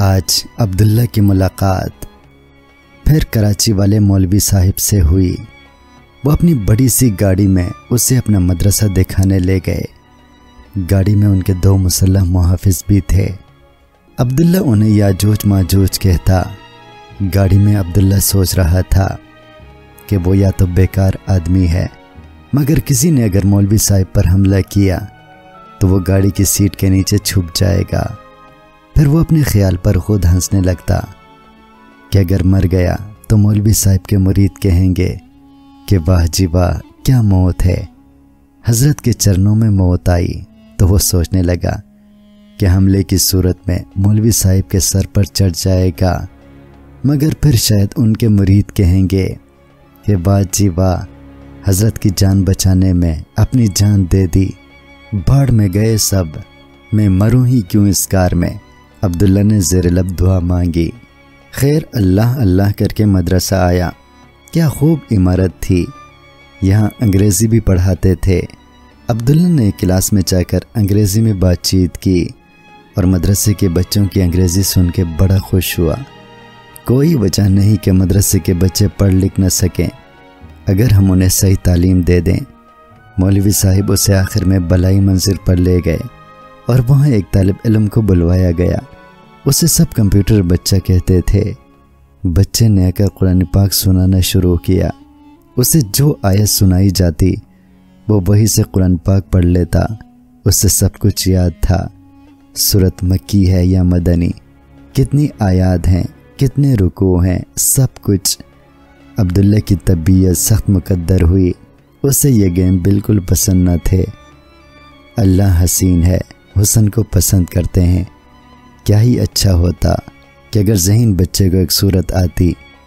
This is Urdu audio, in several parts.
آج عبداللہ کی ملاقات پھر کراچی والے مولوی صاحب سے ہوئی۔ وہ اپنی بڑی سی گاڑی میں اسے اپنا مدرسہ دکھانے لے گئے۔ گاڑی میں ان کے 2 مسلح محافظ بھی تھے۔ عبداللہ انہیں یاجوج ماجوج کہتا۔ گاڑی میں عبداللہ سوچ رہا تھا کہ وہ یا تو بیکار آدمی ہے، مگر کسی نے اگر مولوی صاحب پر حملہ کیا تو وہ گاڑی کی سیٹ کے نیچے چھپ جائے گا۔ پھر وہ اپنے خیال پر خود ہنسنے لگتا کہ اگر مر گیا تو مولوی صاحب کے مرید کہیں گے کہ واہ جی واہ کیا موت ہے، حضرت کے چرنوں میں موت آئی۔ تو وہ سوچنے لگا کہ حملے کی صورت میں مولوی صاحب کے سر پر چڑھ جائے گا، مگر پھر شاید ان کے مرید کہیں گے کہ واہ جی واہ حضرت کی جان بچانے میں اپنی جان دے دی، بھاڑ میں گئے سب، میں مروں ہی کیوں اس کار میں۔ عبداللہ نے زیر لب دعا مانگی۔ خیر اللہ اللہ کر کے مدرسہ آیا۔ کیا خوب عمارت تھی، یہاں انگریزی بھی پڑھاتے تھے۔ عبداللہ نے کلاس میں جا کر انگریزی میں بات چیت کی اور مدرسے کے بچوں کی انگریزی سن کے بڑا خوش ہوا۔ کوئی وجہ نہیں کہ مدرسے کے بچے پڑھ لکھ نہ سکیں اگر ہم انہیں صحیح تعلیم دے دیں۔ مولوی صاحب اسے آخر میں بلائی منزل پر لے گئے اور وہاں ایک طالب علم کو بلوایا گیا۔ اسے سب کمپیوٹر بچہ کہتے تھے۔ بچے نے آ کر قرآن پاک سنانا شروع کیا۔ اسے جو آیت سنائی جاتی وہ وہی سے قرآن پاک پڑھ لیتا۔ اسے سب کچھ یاد تھا، سورت مکی ہے یا مدنی، کتنی آیات ہیں، کتنے رکوع ہیں، سب کچھ۔ عبداللہ کی طبیعت سخت مقدر ہوئی۔ اسے یہ گیم بالکل پسند نہ تھے۔ اللہ حسین ہے، حسن کو پسند کرتے ہیں۔ کیا ہی اچھا ہوتا کہ اگر ذہین بچے کو ایک صورت آتی،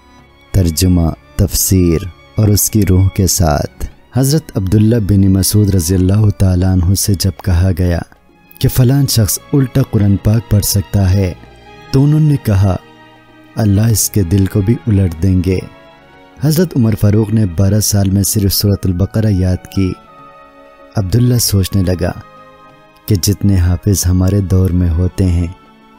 ترجمہ، تفسیر اور اس کی روح کے ساتھ۔ حضرت عبداللہ بن مسعود رضی اللہ تعالیٰ عنہ سے جب کہا گیا کہ فلاں شخص الٹا قرآن پاک پڑھ سکتا ہے تو انہوں نے کہا اللہ اس کے دل کو بھی الٹ دیں گے۔ حضرت عمر فاروق نے 12 سال میں صرف سورۃ البقرہ یاد کی۔ عبداللہ سوچنے لگا کہ جتنے حافظ ہمارے دور میں ہوتے ہیں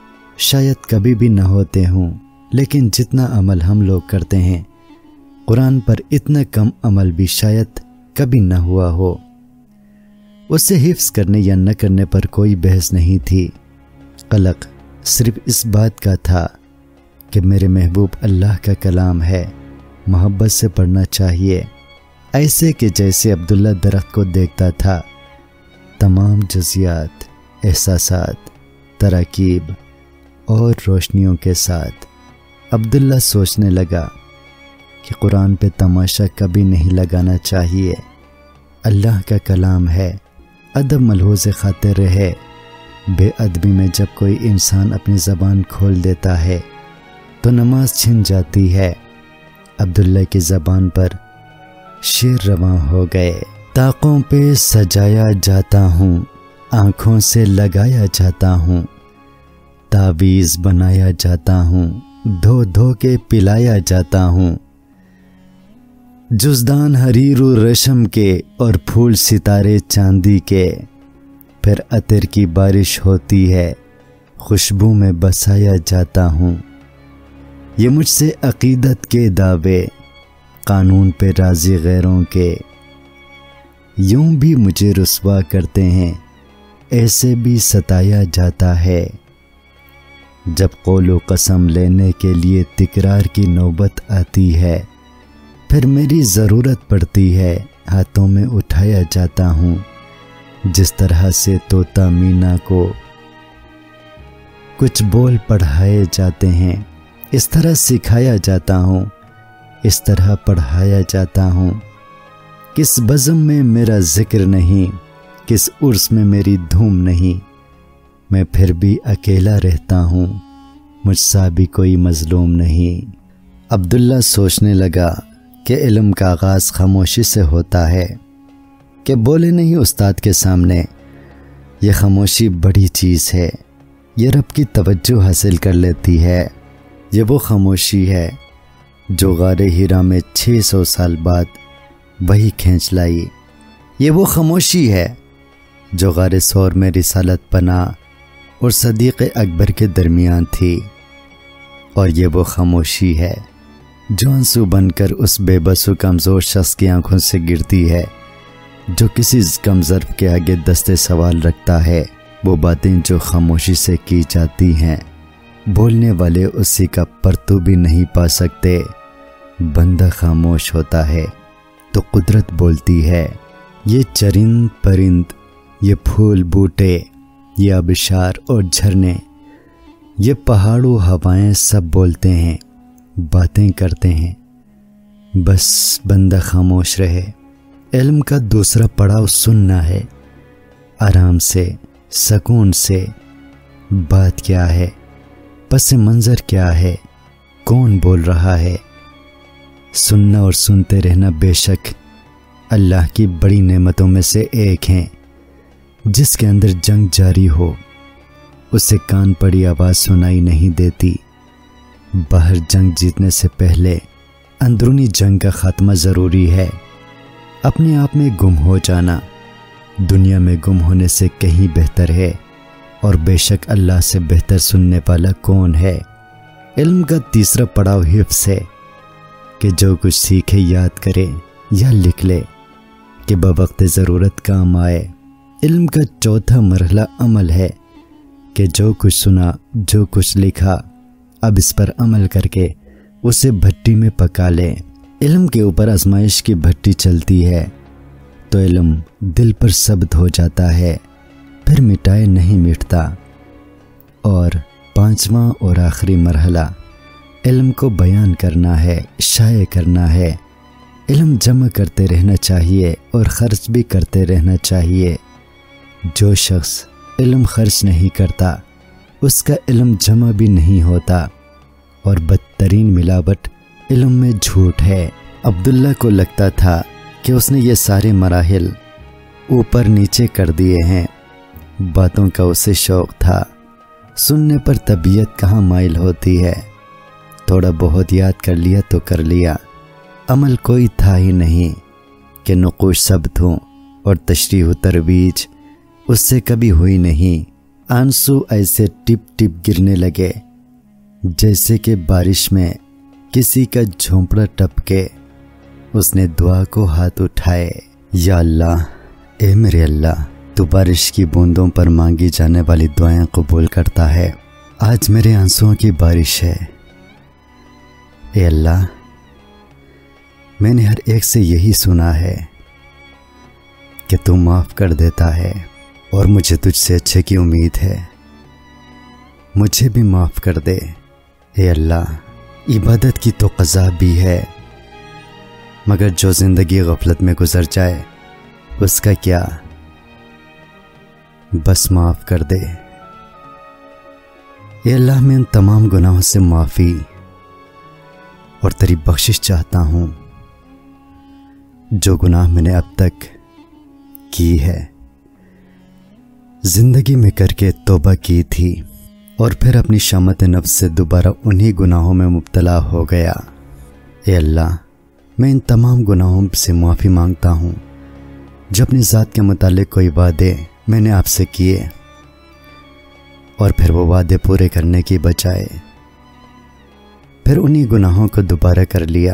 شاید کبھی بھی نہ ہوتے ہوں، لیکن جتنا عمل ہم لوگ کرتے ہیں قرآن پر اتنا کم عمل بھی شاید کبھی نہ ہوا ہو۔ اسے حفظ کرنے یا نہ کرنے پر کوئی بحث نہیں تھی۔ قلق صرف اس بات کا تھا کہ میرے محبوب اللہ کا کلام ہے، محبت سے پڑھنا چاہیے، ایسے کہ جیسے عبداللہ درخت کو دیکھتا تھا، تمام جزیات، احساسات، تراکیب اور روشنیوں کے ساتھ۔ عبداللہ سوچنے لگا کہ قرآن پہ تماشا کبھی نہیں لگانا چاہیے، اللہ کا کلام ہے، ادب ملحوظ خاطر رہے۔ بے ادبی میں جب کوئی انسان اپنی زبان کھول دیتا ہے تو نماز چھن جاتی ہے۔ عبداللہ کی زبان پر شعر رواں ہو گئے۔ طاقوں پہ سجایا جاتا ہوں، آنکھوں سے لگایا جاتا ہوں، تعویذ بنایا جاتا ہوں، دھو دھو کے پلایا جاتا ہوں، جزدان حریر و ریشم کے اور پھول ستارے چاندی کے، پھر عطر کی بارش ہوتی ہے، خوشبو میں بسایا جاتا ہوں۔ یہ مجھ سے عقیدت کے دعوے، قانون پہ راضی غیروں کے، یوں بھی مجھے رسوا کرتے ہیں، ایسے بھی ستایا جاتا ہے۔ جب قول و قسم لینے کے لیے تکرار کی نوبت آتی ہے، پھر میری ضرورت پڑتی ہے، ہاتھوں میں اٹھایا جاتا ہوں۔ جس طرح سے طوطا مینا کو کچھ بول پڑھائے جاتے ہیں، اس طرح سکھایا جاتا ہوں، اس طرح پڑھایا جاتا ہوں۔ کس بزم میں میرا ذکر نہیں، کس عرس میں میری دھوم نہیں، میں پھر بھی اکیلا رہتا ہوں، مجھ سا بھی کوئی مظلوم نہیں۔ عبداللہ سوچنے لگا کہ علم کا آغاز خاموشی سے ہوتا ہے، کہ بولے نہیں استاد کے سامنے۔ یہ خاموشی بڑی چیز ہے، یہ رب کی توجہ حاصل کر لیتی ہے۔ یہ وہ خاموشی ہے جو غار ہیرا میں 600 سال بعد وہی کھینچ لائی۔ یہ وہ خاموشی ہے جو غار ثور میں رسالت پناہ اور صدیق اکبر کے درمیان تھی۔ اور یہ وہ خاموشی ہے جو آنسو بن کر اس بے بس و کمزور شخص کی آنکھوں سے گرتی ہے، جو کسی کم ظرف کے آگے دستے سوال رکھتا ہے۔ وہ باتیں جو خاموشی سے کی جاتی ہیں، بولنے والے اسی کا پرتو بھی نہیں پا سکتے۔ بندہ خاموش ہوتا ہے تو قدرت بولتی ہے۔ یہ چرند پرند، یہ پھول بوٹے، یہ آبشار اور جھرنے، یہ پہاڑ و ہوائیں سب بولتے ہیں، باتیں کرتے ہیں، بس بندہ خاموش رہے۔ علم کا دوسرا پڑاؤ سننا ہے، آرام سے، سکون سے۔ بات کیا ہے، پس منظر کیا ہے، کون بول رہا ہے۔ سننا اور سنتے رہنا بے شک اللہ کی بڑی نعمتوں میں سے ایک ہیں۔ جس کے اندر جنگ جاری ہو اسے کان پڑی آواز سنائی نہیں دیتی۔ باہر جنگ جیتنے سے پہلے اندرونی جنگ کا خاتمہ ضروری ہے۔ اپنے آپ میں گم ہو جانا دنیا میں گم ہونے سے کہیں بہتر ہے، اور بے شک اللہ سے بہتر سننے والا کون ہے۔ علم کا تیسرا پڑاؤ حفظ ہے کہ جو کچھ سیکھے یاد کرے یا لکھ لے کہ بوقت ضرورت کام آئے۔ علم کا چوتھا مرحلہ عمل ہے کہ جو کچھ سنا، جو کچھ لکھا، اب اس پر عمل کر کے اسے بھٹی میں پکا لے۔ علم کے اوپر آزمائش کی بھٹی چلتی ہے تو علم دل پر ثبت ہو جاتا ہے، پھر مٹائے نہیں مٹتا۔ اور پانچواں اور آخری مرحلہ علم کو بیان کرنا ہے، شائع کرنا ہے۔ علم جمع کرتے رہنا چاہیے اور خرچ بھی کرتے رہنا چاہیے۔ جو شخص علم خرچ نہیں کرتا اس کا علم جمع بھی نہیں ہوتا، اور بدترین ملاوٹ علم میں جھوٹ ہے۔ عبداللہ کو لگتا تھا کہ اس نے یہ سارے مراحل اوپر نیچے کر دیے ہیں۔ باتوں کا اسے شوق تھا، سننے پر طبیعت کہاں مائل ہوتی ہے۔ تھوڑا بہت یاد کر لیا تو کر لیا، عمل کوئی تھا ہی نہیں کہ نقوش ثبت ہوں، اور تشریح و ترویج اس سے کبھی ہوئی نہیں۔ آنسو ایسے ٹپ ٹپ گرنے لگے جیسے کہ بارش میں کسی کا جھونپڑا ٹپکے۔ اس نے دعا کو ہاتھ اٹھائے، یا اللہ، اے میرے اللہ، تو بارش کی بوندوں پر مانگی جانے والی دعائیں قبول کرتا ہے۔ آج میرے آنسوؤں کی بارش ہے۔ اے اللہ، میں نے ہر ایک سے یہی سنا ہے کہ تو معاف کر دیتا ہے، اور مجھے تجھ سے اچھے کی امید ہے۔ مجھے بھی معاف کر دے۔ اے اللہ، عبادت کی تو قضا بھی ہے، مگر جو زندگی غفلت میں گزر جائے اس کا کیا؟ بس معاف کر دے۔ اے اللہ، میں ان تمام گناہوں سے معافی اور تیری بخشش چاہتا ہوں جو گناہ میں نے اب تک کی ہے، زندگی میں کر کے توبہ کی تھی، اور پھر اپنی شامت نفس سے دوبارہ انہی گناہوں میں مبتلا ہو گیا۔ اے اللہ، میں ان تمام گناہوں سے معافی مانگتا ہوں جو اپنی ذات کے متعلق کوئی وعدے میں نے آپ سے کیے، اور پھر وہ وعدے پورے کرنے کی بجائے پھر انہی گناہوں کو دوبارہ کر لیا۔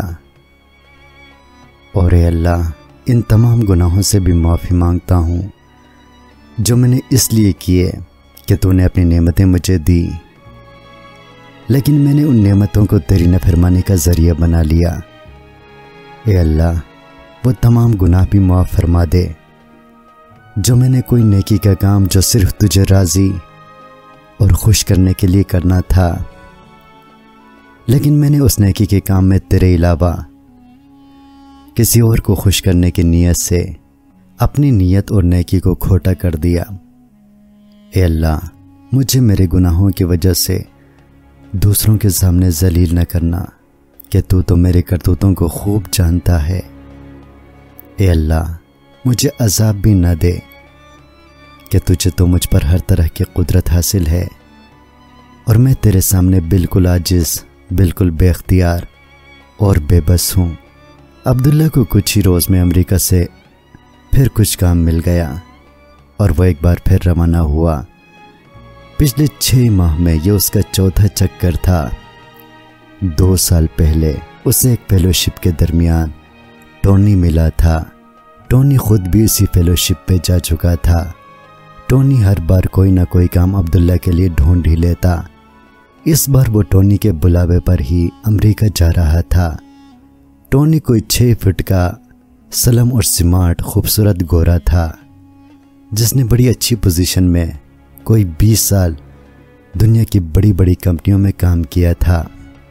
اور اے اللہ، ان تمام گناہوں سے بھی معافی مانگتا ہوں جو میں نے اس لیے کیے کہ تو نے اپنی نعمتیں مجھے دی، لیکن میں نے ان نعمتوں کو تیری نافرمانی کا ذریعہ بنا لیا۔ اے اللہ، وہ تمام گناہ بھی معاف فرما دے جو میں نے کوئی نیکی کا کام جو صرف تجھے راضی اور خوش کرنے کے لیے کرنا تھا، لیکن میں نے اس نیکی کے کام میں تیرے علاوہ کسی اور کو خوش کرنے کی نیت سے اپنی نیت اور نیکی کو کھوٹا کر دیا۔ اے اللہ، مجھے میرے گناہوں کی وجہ سے دوسروں کے سامنے ذلیل نہ کرنا کہ تو میرے کرتوتوں کو خوب جانتا ہے۔ اے اللہ، مجھے عذاب بھی نہ دے کہ تجھے تو مجھ پر ہر طرح کی قدرت حاصل ہے، اور میں تیرے سامنے بالکل عاجز، بالکل بے اختیار اور بے بس ہوں۔ عبداللہ کو کچھ ہی روز میں امریکہ سے پھر کچھ کام مل گیا، اور وہ ایک بار پھر روانہ ہوا۔ پچھلے 6 ماہ میں یہ اس کا چوتھا چکر تھا 2 سال پہلے اسے ایک فیلوشپ کے درمیان ٹونی ملا تھا۔ ٹونی خود بھی اسی فیلوشپ پہ جا چکا تھا۔ ٹونی ہر بار کوئی نہ کوئی کام عبداللہ کے لیے ڈھونڈ ہی لیتا۔ اس بار وہ ٹونی کے بلاوے پر ہی امریکہ جا رہا تھا۔ ٹونی کوئی 6 فٹ کا سلم اور سمارٹ خوبصورت گورا تھا، جس نے بڑی اچھی پوزیشن میں کوئی 20 سال دنیا کی بڑی بڑی کمپنیوں میں کام کیا تھا۔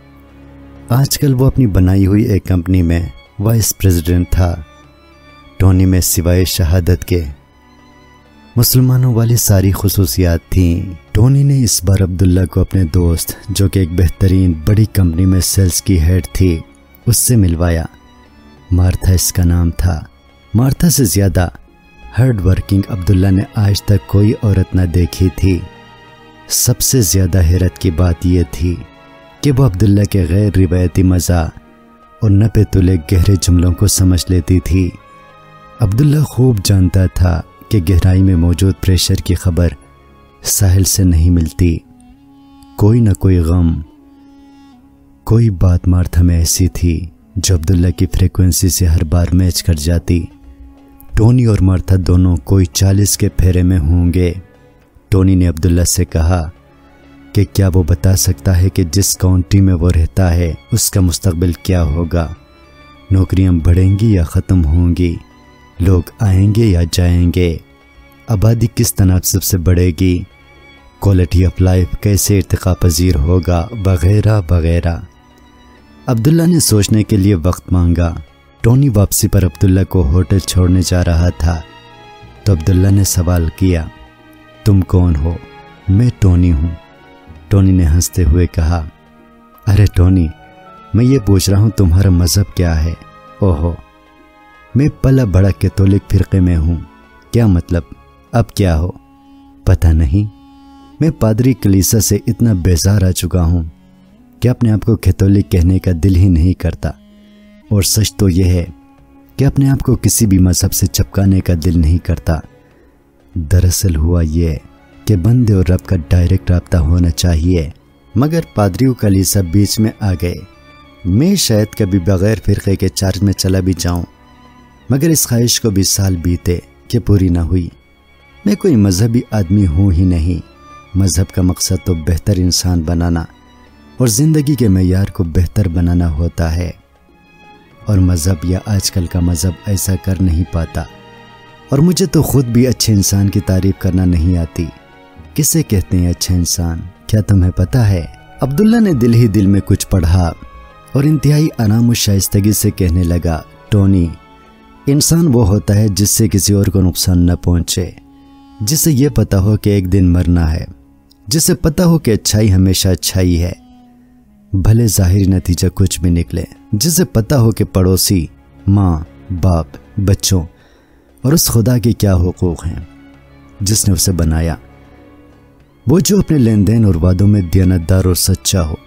آج کل وہ اپنی بنائی ہوئی ایک کمپنی میں وائس پریزیڈنٹ تھا۔ ٹونی میں سوائے شہادت کے مسلمانوں والی ساری خصوصیات تھیں۔ ٹونی نے اس بار عبداللہ کو اپنے دوست، جو کہ ایک بہترین بڑی کمپنی میں سیلز کی ہیڈ تھی، اس سے ملوایا۔ مارتھا اس کا نام تھا۔ مارتھا سے زیادہ ہارڈ ورکنگ عبداللہ نے آج تک کوئی عورت نہ دیکھی تھی۔ سب سے زیادہ حیرت کی بات یہ تھی کہ وہ عبداللہ کے غیر روایتی مزاح اور نپے تلے گہرے جملوں کو سمجھ لیتی تھی۔ عبداللہ خوب جانتا تھا کہ گہرائی میں موجود پریشر کی خبر ساحل سے نہیں ملتی۔ کوئی نہ کوئی غم، کوئی بات مارتھا میں ایسی تھی جو عبداللہ کی فریکوینسی سے ہر بار میچ کر جاتی۔ ٹونی اور مارتھا دونوں کوئی 40 کے پھیرے میں ہوں گے۔ ٹونی نے عبداللہ سے کہا کہ کیا وہ بتا سکتا ہے کہ جس کاؤنٹی میں وہ رہتا ہے اس کا مستقبل کیا ہوگا؟ نوکریاں بڑھیں گی یا ختم ہوں گی؟ لوگ آئیں گے یا جائیں گے؟ آبادی کس تناسب سے بڑھے گی؟ کوالٹی آف لائف کیسے ارتقا پذیر ہوگا؟ وغیرہ وغیرہ۔ عبداللہ نے سوچنے کے لیے وقت مانگا۔ ٹونی واپسی پر عبداللہ کو ہوٹل چھوڑنے جا رہا تھا تو عبداللہ نے سوال کیا، تم کون ہو؟ میں ٹونی ہوں۔ ٹونی نے ہنستے ہوئے کہا، ارے ٹونی، میں یہ پوچھ رہا ہوں تمہارا مذہب کیا ہے؟ اوہو، میں پلا بڑا کیتھولک فرقے میں ہوں۔ کیا مطلب؟ اب کیا ہو؟ پتہ نہیں، میں پادری کلیسا سے اتنا بیزار آ چکا ہوں کہ اپنے آپ کو کیتھولک کہنے کا دل ہی نہیں کرتا، اور سچ تو یہ ہے کہ اپنے آپ کو کسی بھی مذہب سے چپکانے کا دل نہیں کرتا۔ دراصل ہوا یہ کہ بندے اور رب کا ڈائریکٹ رابطہ ہونا چاہیے، مگر پادری و کلیسا بیچ میں آ گئے۔ میں شاید کبھی بغیر فرقے کے چارج میں چلا بھی جاؤں، مگر اس خواہش کو بھی سال بیتے کہ پوری نہ ہوئی۔ میں کوئی مذہبی آدمی ہوں ہی نہیں۔ مذہب کا مقصد تو بہتر انسان بنانا اور زندگی کے معیار کو بہتر بنانا ہوتا ہے، اور مذہب یا آج کل کا مذہب ایسا کر نہیں پاتا۔ اور مجھے تو خود بھی اچھے انسان کی تعریف کرنا نہیں آتی۔ کسے کہتے ہیں اچھا انسان؟ کیا تمہیں پتہ ہے؟ عبداللہ نے دل ہی دل میں کچھ پڑھا اور انتہائی آرام و شائستگی سے کہنے لگا، ٹونی، انسان وہ ہوتا ہے جس سے کسی اور کو نقصان نہ پہنچے، جسے یہ پتہ ہو کہ ایک دن مرنا ہے، جسے پتہ ہو کہ اچھائی ہمیشہ اچھائی ہے، بھلے ظاہری نتیجہ کچھ بھی نکلے، جسے پتہ ہو کہ پڑوسی، ماں، باپ، بچوں اور اس خدا کے کیا حقوق ہیں جس نے اسے بنایا، وہ جو اپنے لین دین اور وعدوں میں دیانتدار اور سچا ہو،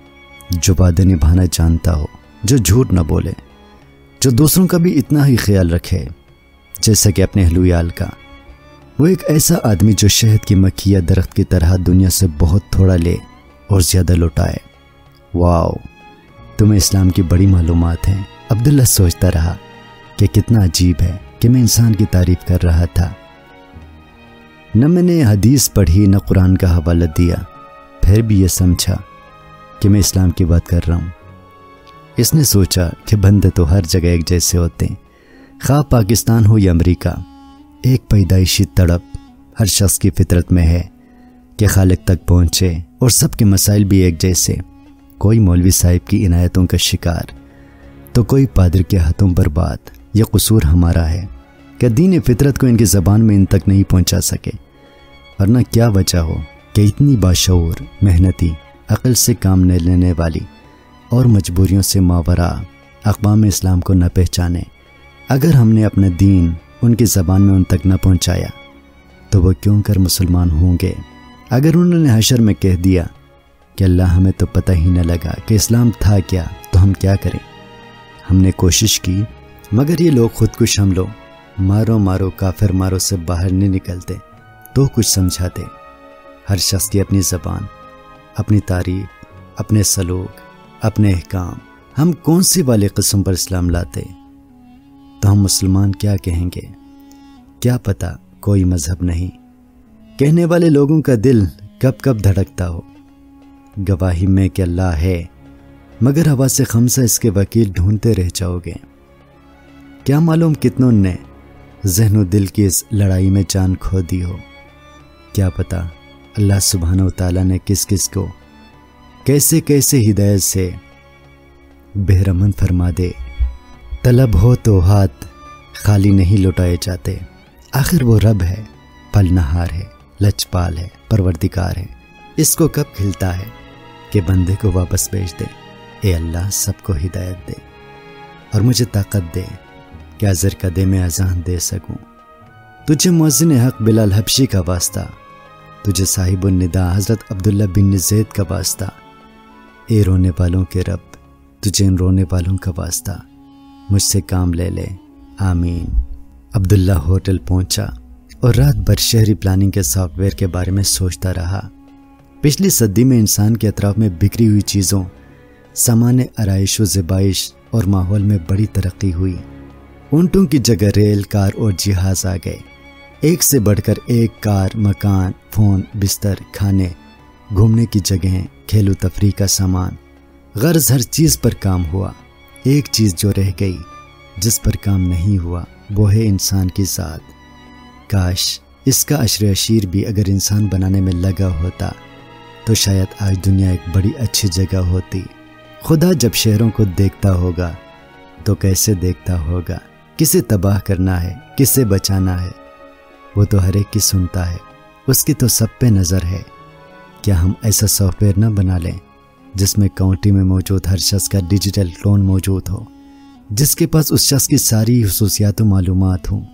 جو وعدے نبھانا جانتا ہو، جو جھوٹ نہ بولے، جو دوسروں کا بھی اتنا ہی خیال رکھے جیسا کہ اپنے اہل و عیال کا۔ وہ ایک ایسا آدمی جو شہد کی مکھی یا درخت کی طرح دنیا سے بہت تھوڑا لے اور زیادہ لوٹائے۔ واو، تمہیں اسلام کی بڑی معلومات ہیں۔ عبداللہ سوچتا رہا کہ کتنا عجیب ہے کہ میں انسان کی تعریف کر رہا تھا، نہ میں نے حدیث پڑھی نہ قرآن کا حوالہ دیا، پھر بھی یہ سمجھا کہ میں اسلام کی بات کر رہا ہوں۔ اس نے سوچا کہ بندے تو ہر جگہ ایک جیسے ہوتے ہیں، خواہ پاکستان ہو یا امریکہ۔ ایک پیدائشی تڑپ ہر شخص کی فطرت میں ہے کہ خالق تک پہنچے، اور سب کے مسائل بھی ایک جیسے۔ کوئی مولوی صاحب کی عنایتوں کا شکار تو کوئی پادری کے ہاتھوں برباد۔ یہ قصور ہمارا ہے کہ دین فطرت کو ان کی زبان میں ان تک نہیں پہنچا سکے، ورنہ کیا وجہ ہو کہ اتنی باشعور، محنتی، عقل سے کام نہ لینے والی اور مجبوریوں سے ماورا اقوام اسلام کو نہ پہچانے۔ اگر ہم نے اپنا دین ان کی زبان میں ان تک نہ پہنچایا تو وہ کیوں کر مسلمان ہوں گے؟ اگر انہوں نے حشر میں کہہ دیا کہ اللہ ہمیں تو پتہ ہی نہ لگا کہ اسلام تھا کیا، تو ہم کیا کریں؟ ہم نے کوشش کی، مگر یہ لوگ خود کش حملوں، مارو مارو کافر مارو سے باہر نہیں نکلتے تو کچھ سمجھاتے۔ ہر شخص کی اپنی زبان، اپنی تعریف، اپنے سلوک، اپنے احکام، ہم کون سی والی قسم پر اسلام لاتے تو ہم مسلمان کیا کہیں گے؟ کیا پتہ کوئی مذہب نہیں، کہنے والے لوگوں کا دل کب کب دھڑکتا ہو۔ گواہی میں کہ اللہ ہے، مگر حواس خمسہ اس کے وکیل ڈھونڈتے رہ جاؤ گے۔ کیا معلوم کتنوں نے ذہن و دل کی اس لڑائی میں جان کھو دی ہو۔ کیا پتہ اللہ سبحانہ و تعالیٰ نے کس کس کو کیسے کیسے ہدایت سے بہرمند فرما دے۔ طلب ہو تو ہاتھ خالی نہیں لوٹائے جاتے، آخر وہ رب ہے، پلنہار ہے، لچپال ہے، پروردگار ہے، اس کو کب کھلتا ہے کہ بندے کو واپس بھیج دے۔ اے اللہ سب کو ہدایت دے اور مجھے طاقت دے کہ اذر قدے میں اذان دے سکوں۔ تجھے مؤذن حق بلال حبشی کا واسطہ، تجھے صاحب النداء حضرت عبداللہ بن زید کا واسطہ، اے رونے والوں کے رب تجھے ان رونے والوں کا واسطہ، مجھ سے کام لے لے، آمین۔ عبداللہ ہوٹل پہنچا اور رات بھر شہری پلاننگ کے سافٹ ویئر کے بارے میں سوچتا رہا۔ پچھلی صدی میں انسان کے اطراف میں بکھری ہوئی چیزوں، سامان آرائش و زیبائش اور ماحول میں بڑی ترقی ہوئی۔ اونٹوں کی جگہ ریل، کار اور جہاز آ گئے۔ ایک سے بڑھ کر ایک کار، مکان، فون، بستر، کھانے، گھومنے کی جگہیں، کھیل و تفریح کا سامان، غرض ہر چیز پر کام ہوا۔ ایک چیز جو رہ گئی، جس پر کام نہیں ہوا، وہ ہے انسان کی ذات۔ کاش اس کا عشر عشیر بھی اگر انسان بنانے میں لگا ہوتا تو شاید آج دنیا ایک بڑی اچھی جگہ ہوتی۔ خدا جب شہروں کو دیکھتا ہوگا تو کیسے دیکھتا ہوگا؟ کسے تباہ کرنا ہے، کسے بچانا ہے، وہ تو ہر ایک کی سنتا ہے، اس کی تو سب پہ نظر ہے۔ کیا ہم ایسا سافٹ ویئر نہ بنا لیں جس میں کاؤنٹی میں موجود ہر شخص کا ڈیجیٹل کلون موجود ہو، جس کے پاس اس شخص کی ساری خصوصیات و معلومات ہوں،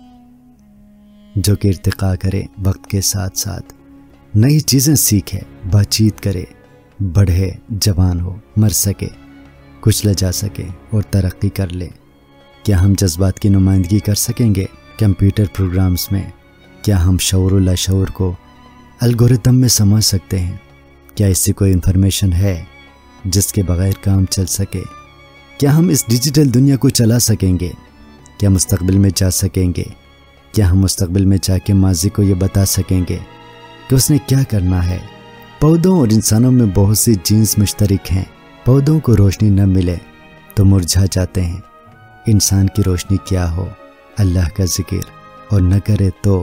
جو کہ ارتقاء کرے، وقت کے ساتھ ساتھ نئی چیزیں سیکھے، بات چیت کرے، بڑھے، جوان ہو، مر سکے، کچلا جا سکے اور ترقی کر لے۔ کیا ہم جذبات کی نمائندگی کر سکیں گے کمپیوٹر پروگرامز میں؟ کیا ہم شعور و لاشعور کو الگوریتم میں سمجھ سکتے ہیں؟ کیا اس سے کوئی انفارمیشن ہے جس کے بغیر کام چل سکے؟ کیا ہم اس ڈیجیٹل دنیا کو چلا سکیں گے؟ کیا مستقبل میں جا سکیں گے؟ کیا ہم مستقبل میں جا کے ماضی کو یہ بتا سکیں گے کہ اس نے کیا کرنا ہے؟ پودوں اور انسانوں میں بہت سی جینس مشترک ہیں۔ پودوں کو روشنی نہ ملے تو مرجھا جاتے ہیں۔ انسان کی روشنی کیا ہو؟ اللہ کا ذکر، اور نہ کرے تو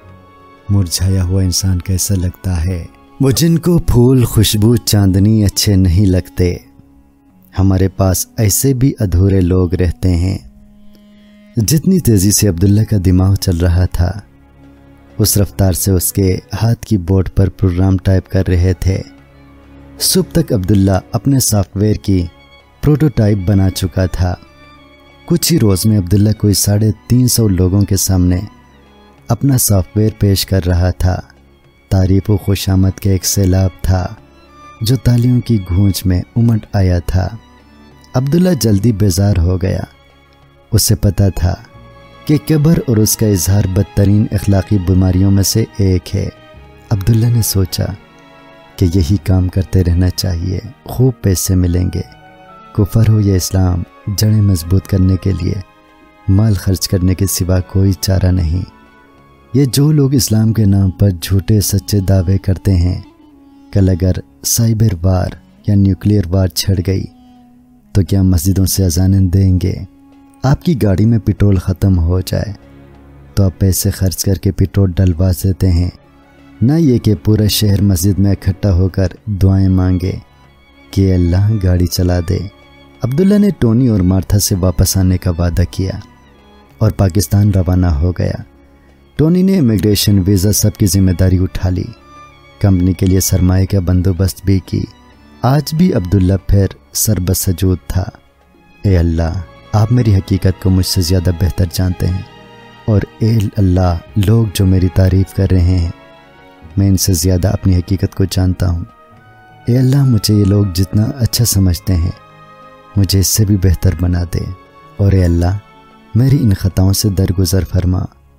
مرجھایا ہوا انسان کیسا لگتا ہے؟ وہ جن کو پھول، خوشبو، چاندنی اچھے نہیں لگتے، ہمارے پاس ایسے بھی ادھورے لوگ رہتے ہیں۔ جتنی تیزی سے عبداللہ کا دماغ چل رہا تھا، اس رفتار سے اس کے ہاتھ کی بورڈ پر پروگرام ٹائپ کر رہے تھے۔ صبح تک عبداللہ اپنے سافٹ ویئر کی پروٹوٹائپ بنا چکا تھا۔ کچھ ہی روز میں عبداللہ کوئی 350 لوگوں کے سامنے اپنا سافٹ ویئر پیش کر رہا تھا۔ تعریف و خوش آمد کے ایک سیلاب تھا جو تالیوں کی گونج میں امٹ آیا تھا۔ عبداللہ جلدی بیزار ہو گیا۔ اسے پتا تھا کہ کبر اور اس کا اظہار بدترین اخلاقی بیماریوں میں سے ایک ہے۔ عبداللہ نے سوچا کہ یہی کام کرتے رہنا چاہیے، خوب پیسے ملیں گے۔ کفر ہو یا اسلام، جڑیں مضبوط کرنے کے لیے مال خرچ کرنے کے سوا کوئی چارہ نہیں۔ یہ جو لوگ اسلام کے نام پر جھوٹے سچے دعوے کرتے ہیں، کل اگر سائبر وار یا نیوکلیئر وار چھڑ گئی تو کیا مسجدوں سے اذانیں دیں گے؟ آپ کی گاڑی میں پٹرول ختم ہو جائے تو آپ پیسے خرچ کر کے پٹرول ڈلوا دیتے ہیں، نہ یہ کہ پورا شہر مسجد میں اکٹھا ہو کر دعائیں مانگے کہ اللہ گاڑی چلا دے۔ عبداللہ نے ٹونی اور مارتھا سے واپس آنے کا وعدہ کیا اور پاکستان روانہ ہو گیا۔ ٹونی نے امیگریشن، ویزا سب کی ذمہ داری اٹھا لی، کمپنی کے لیے سرمایہ کا بندوبست بھی کی۔ آج بھی عبداللہ پھر سربسجود تھا۔ اے اللہ، آپ میری حقیقت کو مجھ سے زیادہ بہتر جانتے ہیں، اور اے اللہ، لوگ جو میری تعریف کر رہے ہیں، میں ان سے زیادہ اپنی حقیقت کو جانتا ہوں۔ اے اللہ، مجھے یہ لوگ جتنا اچھا سمجھتے ہیں مجھے اس سے بھی بہتر بنا دے، اور اے اللہ میری ان خطاؤں سے درگزر فرما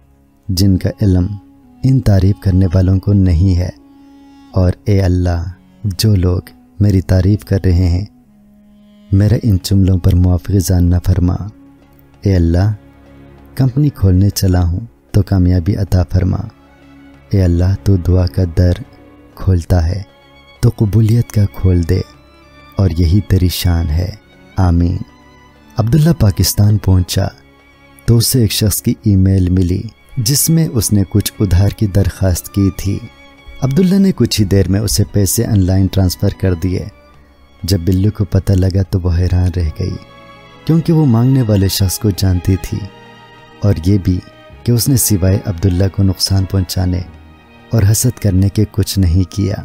جن کا علم ان تعریف کرنے والوں کو نہیں ہے، اور اے اللہ جو لوگ میری تعریف کر رہے ہیں میرا ان جملوں پر موافقہ نہ فرما۔ اے اللہ، کمپنی کھولنے چلا ہوں تو کامیابی عطا فرما۔ اے اللہ، تو دعا کا در کھولتا ہے تو قبولیت کا کھول دے، اور یہی تیری شان ہے، آمین۔ عبداللہ پاکستان پہنچا تو اسے ایک شخص کی ای میل ملی جس میں اس نے کچھ ادھار کی درخواست کی تھی۔ عبداللہ نے کچھ ہی دیر میں اسے پیسے آن لائن ٹرانسفر کر دیے۔ جب بلو کو پتہ لگا تو وہ حیران رہ گئی، کیونکہ وہ مانگنے والے شخص کو جانتی تھی، اور یہ بھی کہ اس نے سوائے عبداللہ کو نقصان پہنچانے اور حسد کرنے کے کچھ نہیں کیا۔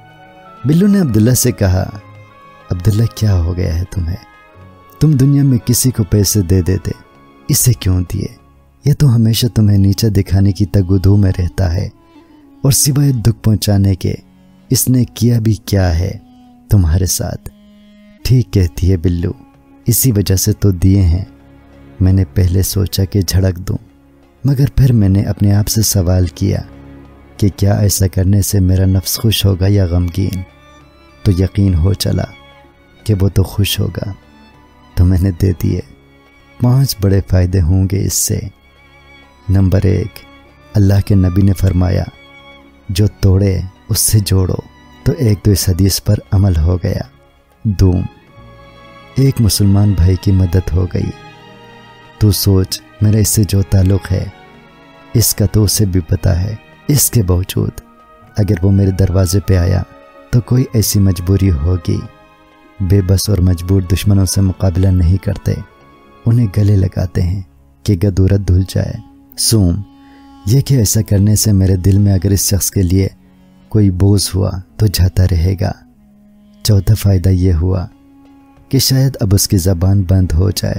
بلو نے عبداللہ سے کہا، عبداللہ کیا ہو گیا ہے تمہیں؟ تم دنیا میں کسی کو پیسے دے دیتے، اسے کیوں دیے؟ یہ تو ہمیشہ تمہیں نیچا دکھانے کی تگودو میں رہتا ہے، اور سوائے دکھ پہنچانے کے اس نے کیا بھی کیا ہے تمہارے ساتھ؟ ٹھیک کہتی ہے بلو، اسی وجہ سے تو دیے ہیں۔ میں نے پہلے سوچا کہ جھڑک دوں، مگر پھر میں نے اپنے آپ سے سوال کیا کہ کیا ایسا کرنے سے میرا نفس خوش ہوگا یا غمگین؟ تو یقین ہو چلا کہ وہ تو خوش ہوگا، تو میں نے دے دیے۔ 5 بڑے فائدے ہوں گے اس سے۔ نمبر 1، اللہ کے نبی نے فرمایا، جو توڑے اس سے جوڑو، تو 1 اس حدیث پر عمل ہو گیا۔ 2، ایک مسلمان بھائی کی مدد ہو گئی۔ تو سوچ، میرا اس سے جو تعلق ہے اس کا تو اسے بھی پتہ ہے، اس کے باوجود اگر وہ میرے دروازے پہ آیا تو کوئی ایسی مجبوری ہوگی۔ بے بس اور مجبور دشمنوں سے مقابلہ نہیں کرتے، انہیں گلے لگاتے ہیں کہ گدورت دھل جائے۔ سوم، یہ کہ ایسا کرنے سے میرے دل میں اگر اس شخص کے لیے کوئی بوجھ ہوا تو جاتا رہے گا۔ 4 فائدہ یہ ہوا کہ شاید اب اس کی زبان بند ہو جائے،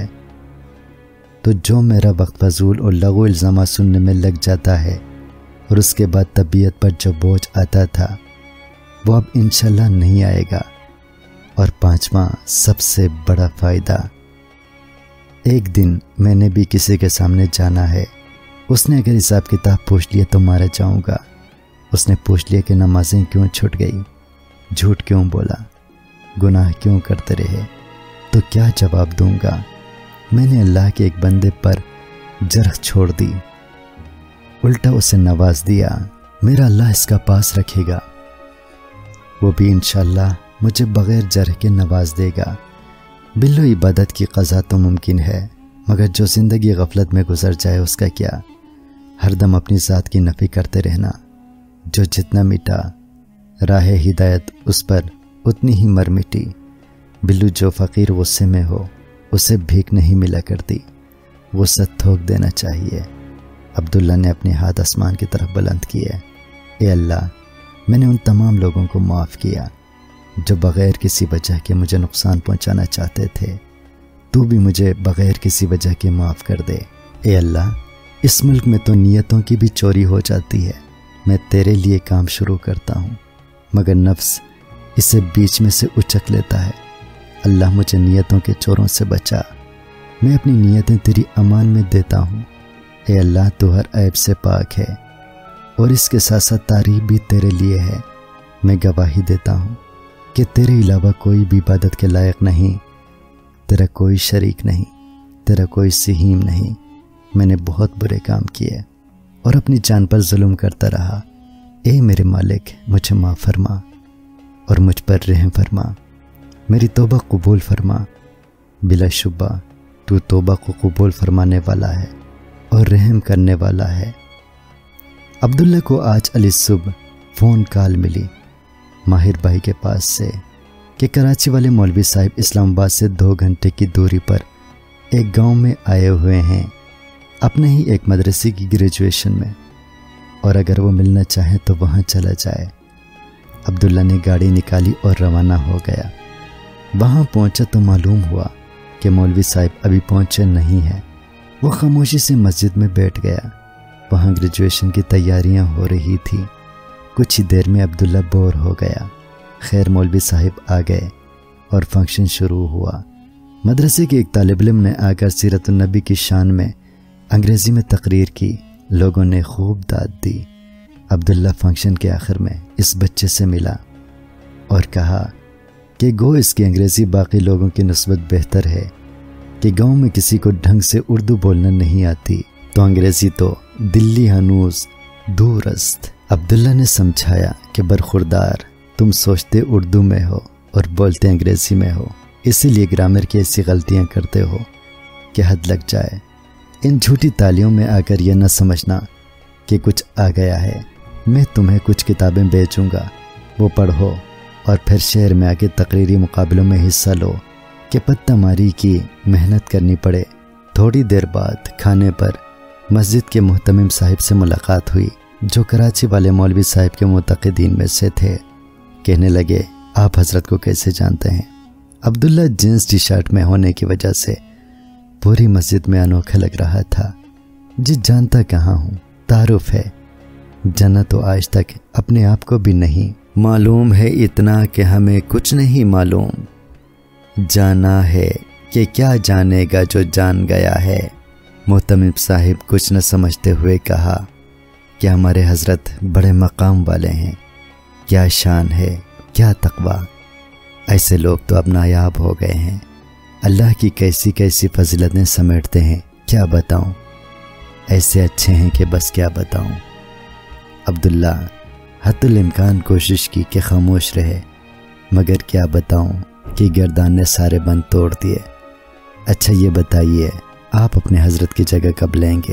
تو جو میرا وقت فضول اور لغو الزامات سننے میں لگ جاتا ہے اور اس کے بعد طبیعت پر جو بوجھ آتا تھا وہ اب انشاءاللہ نہیں آئے گا۔ اور 5واں سب سے بڑا فائدہ، ایک دن میں نے بھی کسی کے سامنے جانا ہے، اس نے اگر حساب کتاب پوچھ لیا تو مارا جاؤں گا۔ اس نے پوچھ لیا کہ نمازیں کیوں چھوٹ گئی، جھوٹ کیوں بولا، گناہ کیوں کرتے رہے، تو کیا جواب دوں گا؟ میں نے اللہ کے ایک بندے پر جرح چھوڑ دی، الٹا اسے نواز دیا، میرا اللہ اس کا پاس رکھے گا، وہ بھی انشاءاللہ مجھے بغیر جرح کے نواز دے گا۔ بلو عبادت کی قضا تو ممکن ہے، مگر جو زندگی غفلت میں گزر جائے اس کا کیا؟ ہر دم اپنی ذات کی نفی کرتے رہنا، جو جتنا مٹا راہ ہدایت اس پر اتنی ہی مر مٹی۔ بلو، جو فقیر غصے میں ہو اسے بھیک نہیں ملا کرتی، غصہ تھوک دینا چاہیے۔ عبداللہ نے اپنے ہاتھ آسمان کی طرف بلند کیے، اے اللہ، میں نے ان تمام لوگوں کو معاف کیا جو بغیر کسی وجہ کے مجھے نقصان پہنچانا چاہتے تھے، تو بھی مجھے بغیر کسی وجہ کے معاف کر دے۔ اے اللہ، اس ملک میں تو نیتوں کی بھی چوری ہو جاتی ہے، میں تیرے لیے کام شروع کرتا ہوں مگر نفس اسے بیچ میں سے اچک لیتا ہے۔ اللہ، مجھے نیتوں کے چوروں سے بچا، میں اپنی نیتیں تیری امان میں دیتا ہوں۔ اے اللہ، تو ہر عیب سے پاک ہے، اور اس کے ساتھ ساتھ تعریف بھی تیرے لیے ہے۔ میں گواہی دیتا ہوں کہ تیرے علاوہ کوئی بھی عبادت کے لائق نہیں، تیرا کوئی شریک نہیں، تیرا کوئی سہیم نہیں۔ میں نے بہت برے کام کیے اور اپنی جان پر ظلم کرتا رہا۔ اے میرے مالک، مجھے معاف فرما اور مجھ پر رحم فرما، میری توبہ قبول فرما۔ بلا شبہ تو توبہ کو قبول فرمانے والا ہے اور رحم کرنے والا ہے۔ عبداللہ کو آج علی صبح فون کال ملی ماہر بھائی کے پاس سے کہ کراچی والے مولوی صاحب اسلام آباد سے 2 گھنٹے کی دوری پر ایک گاؤں میں آئے ہوئے ہیں، اپنے ہی ایک مدرسے کی گریجویشن میں، اور اگر وہ ملنا چاہیں تو وہاں چلا جائے۔ عبداللہ نے گاڑی نکالی اور روانہ ہو گیا۔ وہاں پہنچا تو معلوم ہوا کہ مولوی صاحب ابھی پہنچے نہیں ہیں۔ وہ خاموشی سے مسجد میں بیٹھ گیا، وہاں گریجویشن کی تیاریاں ہو رہی تھی۔ کچھ ہی دیر میں عبداللہ بور ہو گیا۔ خیر، مولوی صاحب آ گئے اور فنکشن شروع ہوا۔ مدرسے کے ایک طالب علم نے آ کر سیرت النبی کی شان میں انگریزی میں تقریر کی، لوگوں نے خوب داد دی۔ عبداللہ فنکشن کے آخر میں اس بچے سے ملا اور کہا، کہ گو اس کی انگریزی باقی لوگوں کی نسبت بہتر ہے، کہ گاؤں میں کسی کو ڈھنگ سے اردو بولنا نہیں آتی تو انگریزی تو دلی ہنوز دور است۔ عبداللہ نے سمجھایا کہ برخوردار، تم سوچتے اردو میں ہو اور بولتے انگریزی میں ہو، اسی لیے گرامر کی ایسی غلطیاں کرتے ہو کہ حد لگ جائے۔ ان جھوٹی تالیوں میں آ کر یہ نہ سمجھنا کہ کچھ آ گیا ہے۔ میں تمہیں کچھ کتابیں بیچوں گا، وہ پڑھو اور پھر شہر میں آ کے تقریری مقابلوں میں حصہ لو کہ پتہ ماری کی محنت کرنی پڑے۔ تھوڑی دیر بعد کھانے پر مسجد کے محتمم صاحب سے ملاقات ہوئی، جو کراچی والے مولوی صاحب کے معتقدین میں سے تھے۔ کہنے لگے، آپ حضرت کو کیسے جانتے ہیں؟ عبداللہ جینس ٹی شرٹ میں ہونے کی وجہ سے پوری مسجد میں انوکھا لگ رہا تھا۔ جی جانتا کہاں ہوں، تعارف ہے، جانا تو آج تک اپنے آپ کو بھی نہیں معلوم ہے، اتنا کہ ہمیں کچھ نہیں معلوم، جانا ہے کہ کیا جانے گا جو جان گیا ہے۔ محتمم صاحب کچھ نہ سمجھتے ہوئے کہا کہ ہمارے حضرت بڑے مقام والے ہیں، کیا شان ہے، کیا تقوی، ایسے لوگ تو اب نایاب ہو گئے ہیں، اللہ کی کیسی کیسی فضیلتیں سمیٹتے ہیں، کیا بتاؤں، ایسے اچھے ہیں کہ بس کیا بتاؤں۔ عبداللہ حتی الامکان کوشش کی کہ خاموش رہے، مگر کیا بتاؤں کہ گردان نے سارے بند توڑ دیے۔ اچھا یہ بتائیے، آپ اپنے حضرت کی جگہ کب لیں گے؟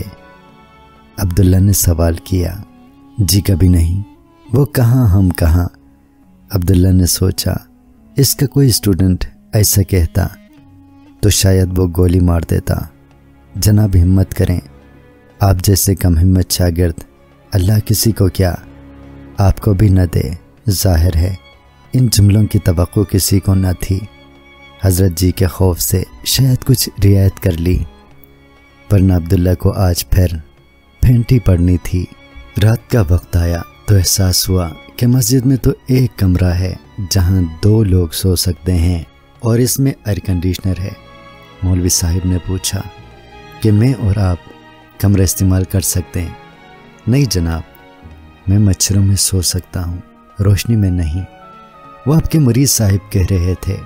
عبداللہ نے سوال کیا۔ جی کبھی نہیں، وہ کہاں ہم کہاں۔ عبداللہ نے سوچا، اس کا کوئی اسٹوڈنٹ ایسا کہتا تو شاید وہ گولی مار دیتا۔ جناب ہمت کریں، آپ جیسے کم ہمت شاگرد اللہ کسی کو کیا، آپ کو بھی نہ دے۔ ظاہر ہے ان جملوں کی توقع کسی کو نہ تھی۔ حضرت جی کے خوف سے شاید کچھ رعایت کر لی، ورنہ عبداللہ کو آج پھر پھینٹی پڑنی تھی۔ رات کا وقت آیا تو احساس ہوا کہ مسجد میں تو ایک کمرہ ہے جہاں 2 لوگ سو سکتے ہیں اور اس میں ایئر کنڈیشنر ہے۔ مولوی صاحب نے پوچھا کہ میں اور آپ کمرہ استعمال کر سکتے ہیں؟ نہیں جناب، میں مچھروں میں سو سکتا ہوں، روشنی میں نہیں۔ وہ آپ کے مرید صاحب کہہ رہے تھے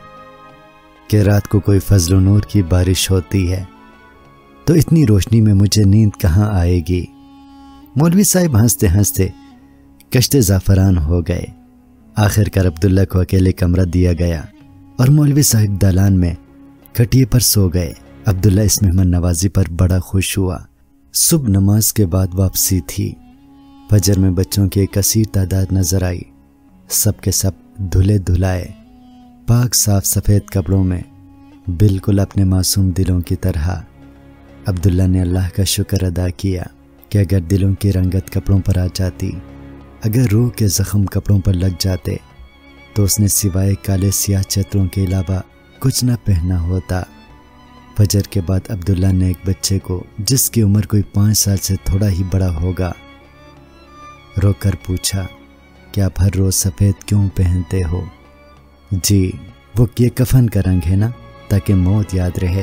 کہ رات کو کوئی فضل و نور کی بارش ہوتی ہے تو اتنی روشنی میں مجھے نیند کہاں آئے گی۔ مولوی صاحب ہنستے ہنستے کشتے زعفران ہو گئے۔ آخر کار عبداللہ کو اکیلے کمرہ دیا گیا اور مولوی صاحب دالان میں کھٹیے پر سو گئے۔ عبداللہ اس مہمان نوازی پر بڑا خوش ہوا۔ صبح نماز کے بعد واپسی تھی۔ فجر میں بچوں کی ایک کثیر تعداد نظر آئی، سب کے سب دھلے دھلائے، پاک صاف سفید کپڑوں میں، بالکل اپنے معصوم دلوں کی طرح۔ عبداللہ نے اللہ کا شکر ادا کیا کہ اگر دلوں کی رنگت کپڑوں پر آ جاتی، اگر روح کے زخم کپڑوں پر لگ جاتے تو اس نے سوائے کالے سیاہ چتروں کے علاوہ کچھ نہ پہنا ہوتا۔ فجر کے بعد عبداللہ نے ایک بچے کو، جس کی عمر کوئی 5 سال سے تھوڑا ہی بڑا ہوگا، رو کر پوچھا کہ آپ ہر روز سفید کیوں پہنتے ہو؟ جی وہ یہ کفن کا رنگ ہے نا، تاکہ موت یاد رہے۔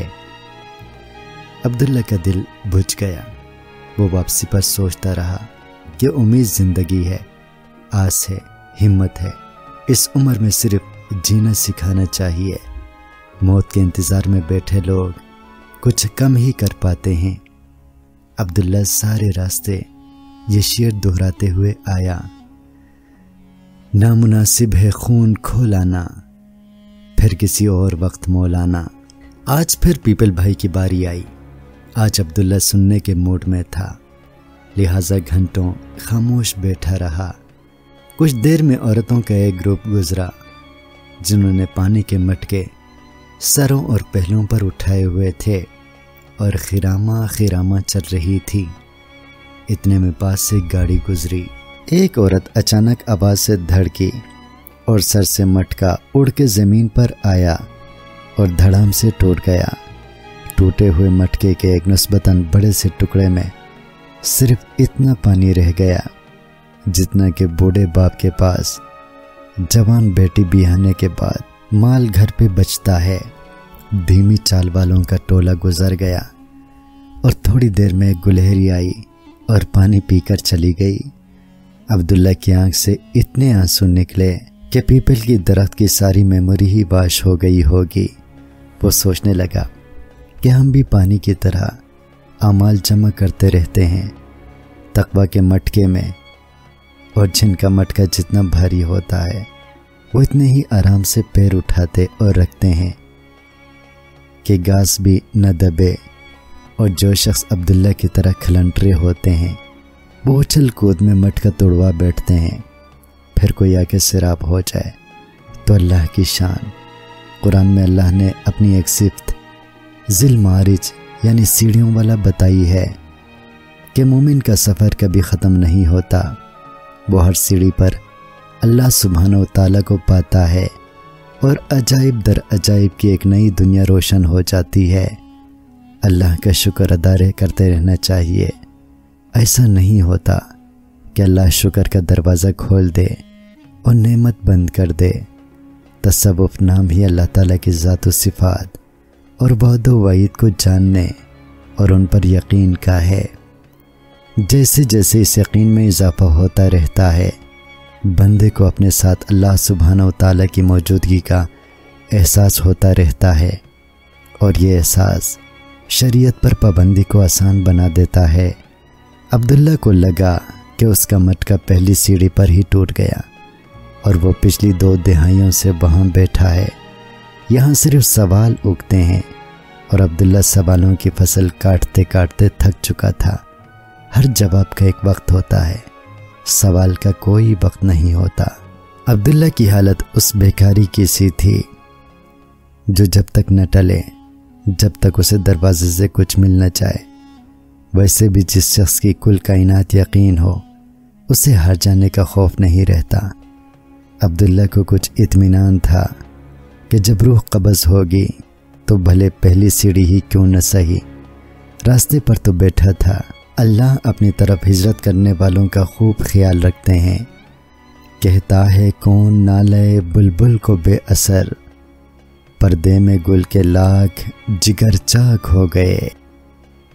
عبداللہ کا دل بجھ گیا۔ وہ واپسی پر سوچتا رہا کہ امید زندگی ہے، آس ہے، ہمت ہے، اس عمر میں صرف جینا سکھانا چاہیے۔ موت کے انتظار میں بیٹھے لوگ کچھ کم ہی کر پاتے ہیں۔ عبداللہ سارے راستے یہ شعر دہراتے ہوئے آیا، نامناسب ہے خون کھولانا، پھر کسی اور وقت مولانا۔ آج پھر پیپل بھائی کی باری آئی۔ آج عبداللہ سننے کے موڈ میں تھا، لہٰذا گھنٹوں خاموش بیٹھا رہا۔ کچھ دیر میں عورتوں کا ایک گروپ گزرا، جنہوں نے پانی کے مٹکے سروں اور پہلوؤں پر اٹھائے ہوئے تھے اور خیرامہ خیرامہ چل رہی تھی۔ اتنے میں پاس سے گاڑی گزری۔ ایک عورت اچانک آواز سے دھڑکی اور سر سے مٹکا اڑ کے زمین پر آیا اور دھڑام سے ٹوٹ گیا۔ ٹوٹے ہوئے مٹکے کے ایک نسبتاً بڑے سے ٹکڑے میں صرف اتنا پانی رہ گیا جتنا کہ بوڑھے باپ کے پاس جوان بیٹی بیاہنے کے بعد مال گھر پہ بچتا ہے۔ دھیمی چال والوں کا ٹولہ گزر گیا اور تھوڑی دیر میں ایک گلہری آئی اور پانی پی کر چلی گئی۔ عبداللہ کی آنکھ سے اتنے آنسو نکلے کہ پیپل کی درخت کی ساری میموری ہی واش ہو گئی ہوگی۔ وہ سوچنے لگا کہ ہم بھی پانی کی طرح اعمال جمع کرتے رہتے ہیں، تقویٰ کے مٹکے میں، اور جن کا مٹکا جتنا بھاری ہوتا ہے وہ اتنے ہی آرام سے پیر اٹھاتے اور رکھتے ہیں کہ گاس بھی نہ دبے۔ اور جو شخص عبداللہ کی طرح کھلنٹرے ہوتے ہیں وہ اچھل کود میں مٹکا توڑوا بیٹھتے ہیں، پھر کوئی آ کے سیراب ہو جائے تو اللہ کی شان۔ قرآن میں اللہ نے اپنی ایک صفت ذل معارج یعنی سیڑھیوں والا بتائی ہے کہ مومن کا سفر کبھی ختم نہیں ہوتا، وہ ہر سیڑھی پر اللہ سبحانہ و تعالیٰ کو پاتا ہے اور عجائب در عجائب کی ایک نئی دنیا روشن ہو جاتی ہے۔ اللہ کا شکر ادا کرتے رہنا چاہیے۔ ایسا نہیں ہوتا کہ اللہ شکر کا دروازہ کھول دے اور نعمت بند کر دے۔ تصوف نام ہی اللہ تعالیٰ کی ذات و صفات اور وعد و وعید کو جاننے اور ان پر یقین کا ہے۔ جیسے جیسے اس یقین میں اضافہ ہوتا رہتا ہے، بندے کو اپنے ساتھ اللہ سبحانہ و تعالیٰ کی موجودگی کا احساس ہوتا رہتا ہے، اور یہ احساس شریعت پر پابندی کو آسان بنا دیتا ہے۔ عبداللہ کو لگا کہ اس کا مٹکا پہلی سیڑھی پر ہی ٹوٹ گیا اور وہ پچھلی 2 دہائیوں سے وہاں بیٹھا ہے۔ یہاں صرف سوال اگتے ہیں اور عبداللہ سوالوں کی فصل کاٹتے کاٹتے تھک چکا تھا۔ ہر جواب کا ایک وقت ہوتا ہے، سوال کا کوئی وقت نہیں ہوتا۔ عبداللہ کی حالت اس بیکاری کی سی تھی جو جب تک نہ ٹلے، جب تک اسے دروازے سے کچھ مل نہ جائے۔ ویسے بھی جس شخص کی کل کائنات یقین ہو اسے ہار جانے کا خوف نہیں رہتا۔ عبداللہ کو کچھ اطمینان تھا کہ جب روح قبض ہوگی تو بھلے پہلی سیڑھی ہی کیوں نہ سہی، راستے پر تو بیٹھا تھا۔ اللہ اپنی طرف ہجرت کرنے والوں کا خوب خیال رکھتے ہیں۔ کہتا ہے کون نالے بلبل کو بے اثر، پردے میں گل کے لاکھ جگر چاک ہو گئے۔